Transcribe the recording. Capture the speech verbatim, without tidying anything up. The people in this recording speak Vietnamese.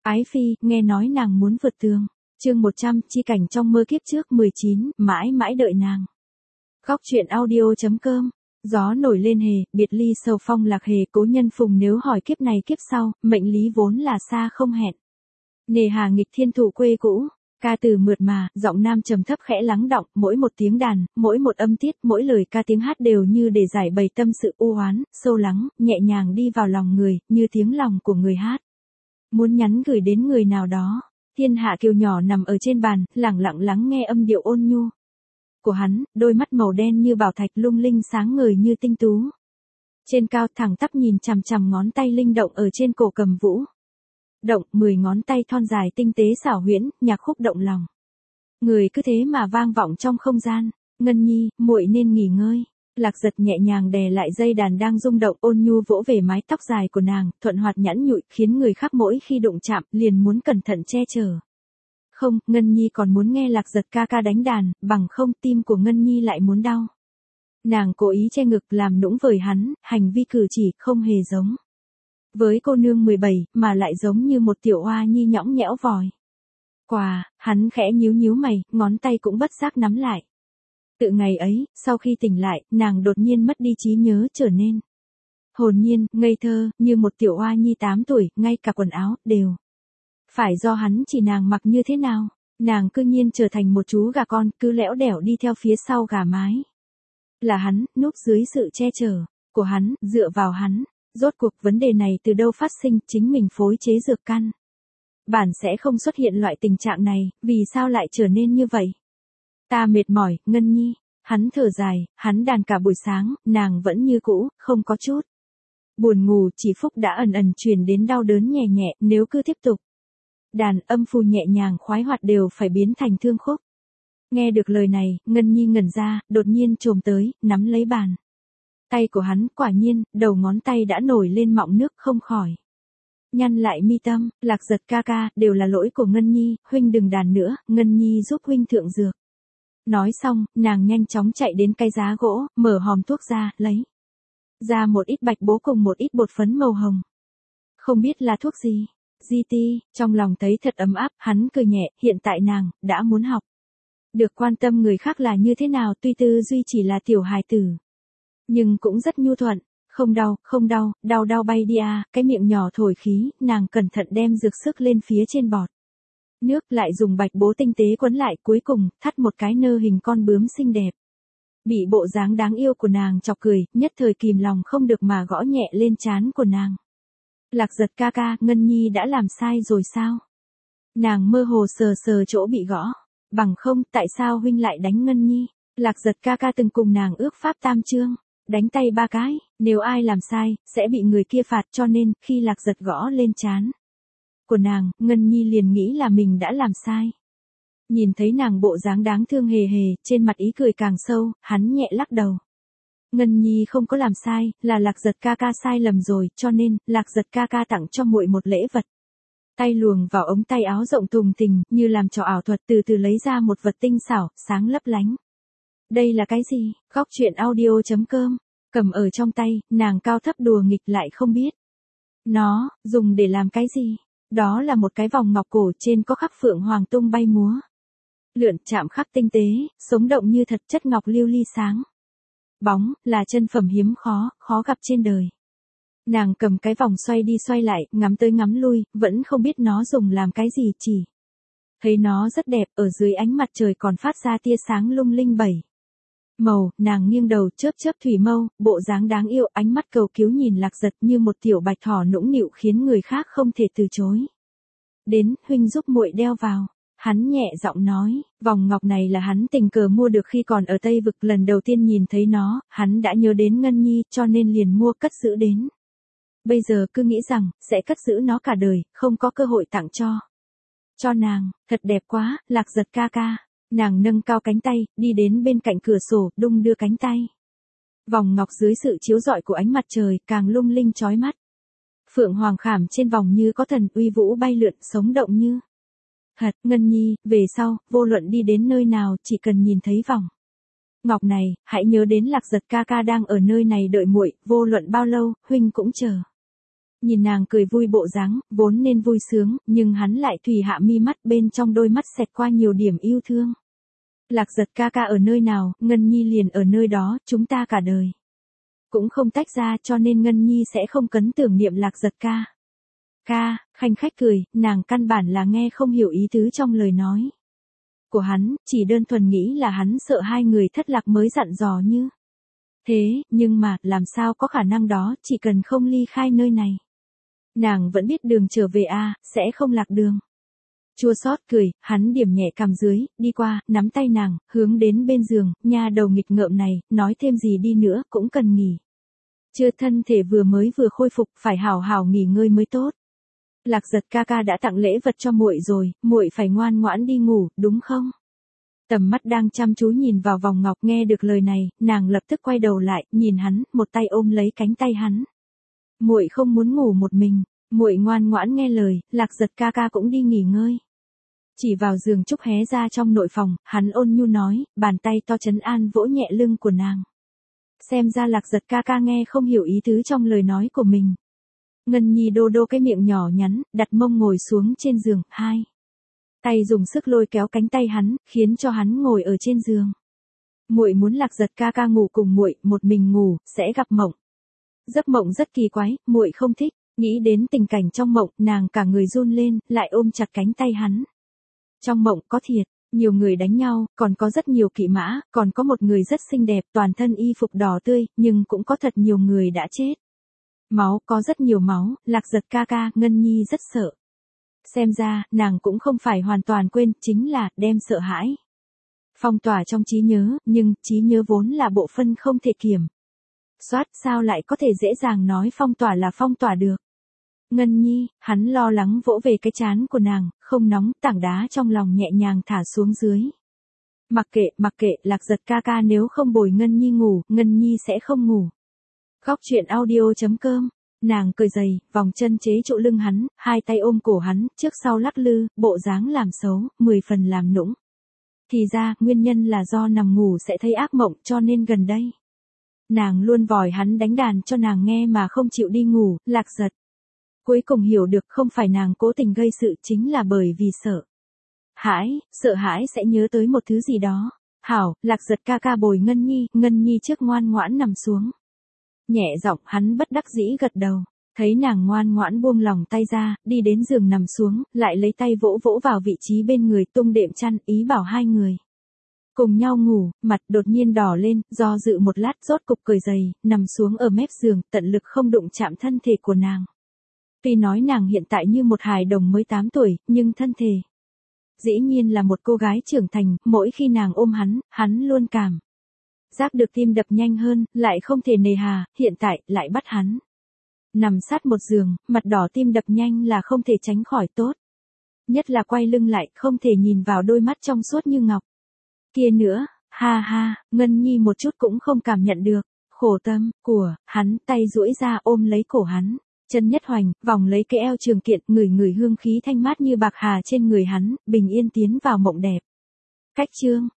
Ái phi, nghe nói nàng muốn vượt tường. Chương một trăm, chi cảnh trong mơ kiếp trước mười chín, mãi mãi đợi nàng. Góc truyện audio chấm com. Gió nổi lên hề, biệt ly sầu phong lạc hề, cố nhân phùng nếu hỏi kiếp này kiếp sau, mệnh lý vốn là xa không hẹn. Nề hà nghịch thiên thủ quê cũ, ca từ mượt mà, giọng nam trầm thấp khẽ lắng đọng, mỗi một tiếng đàn, mỗi một âm tiết, mỗi lời ca tiếng hát đều như để giải bày tâm sự u oán, sâu lắng, nhẹ nhàng đi vào lòng người, như tiếng lòng của người hát. Muốn nhắn gửi đến người nào đó. Thiên hạ kiều nhỏ nằm ở trên bàn, lẳng lặng lắng nghe âm điệu ôn nhu của hắn, đôi mắt màu đen như bảo thạch lung linh sáng ngời như tinh tú. Trên cao thẳng tắp nhìn chằm chằm ngón tay linh động ở trên cổ cầm vũ. Động, mười ngón tay thon dài tinh tế xảo huyễn, nhạc khúc động lòng. Người cứ thế mà vang vọng trong không gian. Ngân nhi, muội nên nghỉ ngơi. Lạc Giật nhẹ nhàng đè lại dây đàn đang rung động, ôn nhu vỗ về mái tóc dài của nàng, thuận hoạt nhẵn nhụi, khiến người khác mỗi khi đụng chạm, liền muốn cẩn thận che chở. Không, Ngân nhi còn muốn nghe Lạc Giật ca ca đánh đàn, bằng không tim của Ngân nhi lại muốn đau. Nàng cố ý che ngực làm nũng với hắn, hành vi cử chỉ không hề giống với cô nương mười bảy, mà lại giống như một tiểu oa nhi nhõng nhẽo vòi. Quà, hắn khẽ nhíu nhíu mày, ngón tay cũng bất giác nắm lại. Tự ngày ấy, sau khi tỉnh lại, nàng đột nhiên mất đi trí nhớ, trở nên hồn nhiên, ngây thơ, như một tiểu oa nhi tám tuổi, ngay cả quần áo, đều phải do hắn chỉ nàng mặc như thế nào. Nàng cư nhiên trở thành một chú gà con, cứ lẽo đẻo đi theo phía sau gà mái. Là hắn, núp dưới sự che chở của hắn, dựa vào hắn. Rốt cuộc vấn đề này từ đâu phát sinh, chính mình phối chế dược căn bản sẽ không xuất hiện loại tình trạng này, vì sao lại trở nên như vậy? Ta mệt mỏi, Ngân nhi. Hắn thở dài, hắn đàn cả buổi sáng, nàng vẫn như cũ, không có chút buồn ngủ, chỉ phúc đã ẩn ẩn truyền đến đau đớn nhẹ nhẹ, nếu cứ tiếp tục đàn, âm phù nhẹ nhàng khoái hoạt đều phải biến thành thương khúc. Nghe được lời này, Ngân nhi ngẩn ra, đột nhiên chồm tới, nắm lấy bàn tay của hắn, quả nhiên, đầu ngón tay đã nổi lên mọng nước, không khỏi nhăn lại mi tâm. Lạc Giật ca ca, đều là lỗi của Ngân nhi, huynh đừng đàn nữa, Ngân nhi giúp huynh thượng dược. Nói xong, nàng nhanh chóng chạy đến cái giá gỗ, mở hòm thuốc ra, lấy ra một ít bạch bố cùng một ít bột phấn màu hồng. Không biết là thuốc gì. Di ti, trong lòng thấy thật ấm áp, hắn cười nhẹ, hiện tại nàng đã muốn học được quan tâm người khác là như thế nào, tuy tư duy chỉ là tiểu hài tử, nhưng cũng rất nhu thuận. Không đau, không đau, đau đau bay đi à, cái miệng nhỏ thổi khí, nàng cẩn thận đem dược sức lên phía trên bọt nước, lại dùng bạch bố tinh tế quấn lại, cuối cùng, thắt một cái nơ hình con bướm xinh đẹp. Bị bộ dáng đáng yêu của nàng chọc cười, nhất thời kìm lòng không được mà gõ nhẹ lên trán của nàng. Lạc Giật ca ca, Ngân nhi đã làm sai rồi sao? Nàng mơ hồ sờ sờ chỗ bị gõ. Bằng không, tại sao huynh lại đánh Ngân nhi? Lạc Giật ca ca từng cùng nàng ước pháp tam chương. Đánh tay ba cái, nếu ai làm sai, sẽ bị người kia phạt, cho nên, khi Lạc Giật gõ lên trán của nàng, Ngân nhi liền nghĩ là mình đã làm sai. Nhìn thấy nàng bộ dáng đáng thương hề hề, trên mặt ý cười càng sâu, hắn nhẹ lắc đầu. Ngân nhi không có làm sai, là Lạc Giật ca ca sai lầm rồi, cho nên, Lạc Giật ca ca tặng cho muội một lễ vật. Tay luồng vào ống tay áo rộng thùng thình, như làm trò ảo thuật, từ từ lấy ra một vật tinh xảo, sáng lấp lánh. Đây là cái gì? Góc truyện audio chấm com. Cầm ở trong tay, nàng cao thấp đùa nghịch lại không biết nó dùng để làm cái gì. Đó là một cái vòng ngọc cổ, trên có khắc phượng hoàng tung bay múa lượn, chạm khắc tinh tế, sống động như thật, chất ngọc lưu ly sáng bóng, là chân phẩm hiếm khó, khó gặp trên đời. Nàng cầm cái vòng xoay đi xoay lại, ngắm tới ngắm lui, vẫn không biết nó dùng làm cái gì, chỉ thấy nó rất đẹp, ở dưới ánh mặt trời còn phát ra tia sáng lung linh bảy màu. Nàng nghiêng đầu, chớp chớp thủy mâu, bộ dáng đáng yêu, ánh mắt cầu cứu nhìn Lạc Giật như một tiểu bạch thỏ nũng nịu, khiến người khác không thể từ chối. Đến, huynh giúp muội đeo vào. Hắn nhẹ giọng nói, vòng ngọc này là hắn tình cờ mua được khi còn ở Tây Vực, lần đầu tiên nhìn thấy nó, hắn đã nhớ đến Ngân nhi, cho nên liền mua cất giữ đến. Bây giờ cứ nghĩ rằng, sẽ cất giữ nó cả đời, không có cơ hội tặng cho. Cho nàng, thật đẹp quá, Lạc Giật ca ca. Nàng nâng cao cánh tay, đi đến bên cạnh cửa sổ, đung đưa cánh tay. Vòng ngọc dưới sự chiếu rọi của ánh mặt trời, càng lung linh chói mắt. Phượng hoàng khảm trên vòng như có thần, uy vũ bay lượn, sống động như thật. Ngân nhi, về sau, vô luận đi đến nơi nào, chỉ cần nhìn thấy vòng ngọc này, hãy nhớ đến Lạc Giật ca ca đang ở nơi này đợi muội, vô luận bao lâu, huynh cũng chờ. Nhìn nàng cười vui bộ dáng, vốn nên vui sướng, nhưng hắn lại thủy hạ mi mắt, bên trong đôi mắt xẹt qua nhiều điểm yêu thương. Lạc Giật ca ca ở nơi nào, Ngân Nhi liền ở nơi đó, chúng ta cả đời cũng không tách ra, cho nên Ngân Nhi sẽ không cấn tưởng niệm Lạc Giật ca. Ca, khanh khách cười, nàng căn bản là nghe không hiểu ý tứ trong lời nói của hắn, chỉ đơn thuần nghĩ là hắn sợ hai người thất lạc mới dặn dò như thế, nhưng mà, làm sao có khả năng đó, chỉ cần không ly khai nơi này. Nàng vẫn biết đường trở về a, sẽ không lạc đường. Chua xót cười, hắn điểm nhẹ cằm dưới, đi qua, nắm tay nàng, hướng đến bên giường, nha đầu nghịch ngợm này, nói thêm gì đi nữa, cũng cần nghỉ. Chưa thân thể vừa mới vừa khôi phục, phải hào hào nghỉ ngơi mới tốt. Lạc Giật ca ca đã tặng lễ vật cho muội rồi, muội phải ngoan ngoãn đi ngủ, đúng không? Tầm mắt đang chăm chú nhìn vào vòng ngọc, nghe được lời này, nàng lập tức quay đầu lại, nhìn hắn, một tay ôm lấy cánh tay hắn. Muội không muốn ngủ một mình, muội ngoan ngoãn nghe lời, Lạc Giật ca ca cũng đi nghỉ ngơi. Chỉ vào giường trúc hé ra trong nội phòng, hắn ôn nhu nói, bàn tay to trấn an vỗ nhẹ lưng của nàng. Xem ra Lạc Giật ca ca nghe không hiểu ý tứ trong lời nói của mình. Ngân Nhi đô đô cái miệng nhỏ nhắn, đặt mông ngồi xuống trên giường, hai tay dùng sức lôi kéo cánh tay hắn, khiến cho hắn ngồi ở trên giường. Muội muốn Lạc Giật ca ca ngủ cùng muội, một mình ngủ, sẽ gặp mộng. Giấc mộng rất kỳ quái, muội không thích, nghĩ đến tình cảnh trong mộng, nàng cả người run lên, lại ôm chặt cánh tay hắn. Trong mộng có thiệt, nhiều người đánh nhau, còn có rất nhiều kỵ mã, còn có một người rất xinh đẹp, toàn thân y phục đỏ tươi, nhưng cũng có thật nhiều người đã chết. Máu, có rất nhiều máu, Lạc Giật ca ca, Ngân Nhi rất sợ. Xem ra, nàng cũng không phải hoàn toàn quên, chính là, đem sợ hãi phong tỏa trong trí nhớ, nhưng, trí nhớ vốn là bộ phận không thể kiểm soát, sao lại có thể dễ dàng nói phong tỏa là phong tỏa được. Ngân Nhi, hắn lo lắng vỗ về cái trán của nàng, không nóng, tảng đá trong lòng nhẹ nhàng thả xuống dưới. Mặc kệ, mặc kệ, Lạc Giật ca ca nếu không bồi Ngân Nhi ngủ, Ngân Nhi sẽ không ngủ. Góc truyện audio chấm com. Nàng cười dày, vòng chân chế trụ lưng hắn, hai tay ôm cổ hắn, trước sau lắc lư, bộ dáng làm xấu, mười phần làm nũng. Thì ra, nguyên nhân là do nằm ngủ sẽ thấy ác mộng, cho nên gần đây nàng luôn vòi hắn đánh đàn cho nàng nghe mà không chịu đi ngủ. Lạc Giật cuối cùng hiểu được không phải nàng cố tình gây sự, chính là bởi vì sợ hãi, sợ hãi sẽ nhớ tới một thứ gì đó. Hảo, Lạc Giật ca ca bồi Ngân Nhi, Ngân Nhi trước ngoan ngoãn nằm xuống. Nhẹ giọng, hắn bất đắc dĩ gật đầu, thấy nàng ngoan ngoãn buông lòng tay ra, đi đến giường nằm xuống, lại lấy tay vỗ vỗ vào vị trí bên người, tung đệm chăn, ý bảo hai người cùng nhau ngủ. Mặt đột nhiên đỏ lên, do dự một lát, rốt cục cởi giày, nằm xuống ở mép giường, tận lực không đụng chạm thân thể của nàng. Tuy nói nàng hiện tại như một hài đồng mới tám tuổi, nhưng thân thể dĩ nhiên là một cô gái trưởng thành, mỗi khi nàng ôm hắn, hắn luôn cảm giác được tim đập nhanh hơn, lại không thể nề hà, hiện tại, lại bắt hắn nằm sát một giường, mặt đỏ tim đập nhanh là không thể tránh khỏi tốt. Nhất là quay lưng lại, không thể nhìn vào đôi mắt trong suốt như ngọc kia nữa, ha ha, Ngân Nhi một chút cũng không cảm nhận được khổ tâm của hắn, tay duỗi ra ôm lấy cổ hắn, chân nhất hoành, vòng lấy cái eo trường kiện, ngửi ngửi hương khí thanh mát như bạc hà trên người hắn, bình yên tiến vào mộng đẹp. Cách chương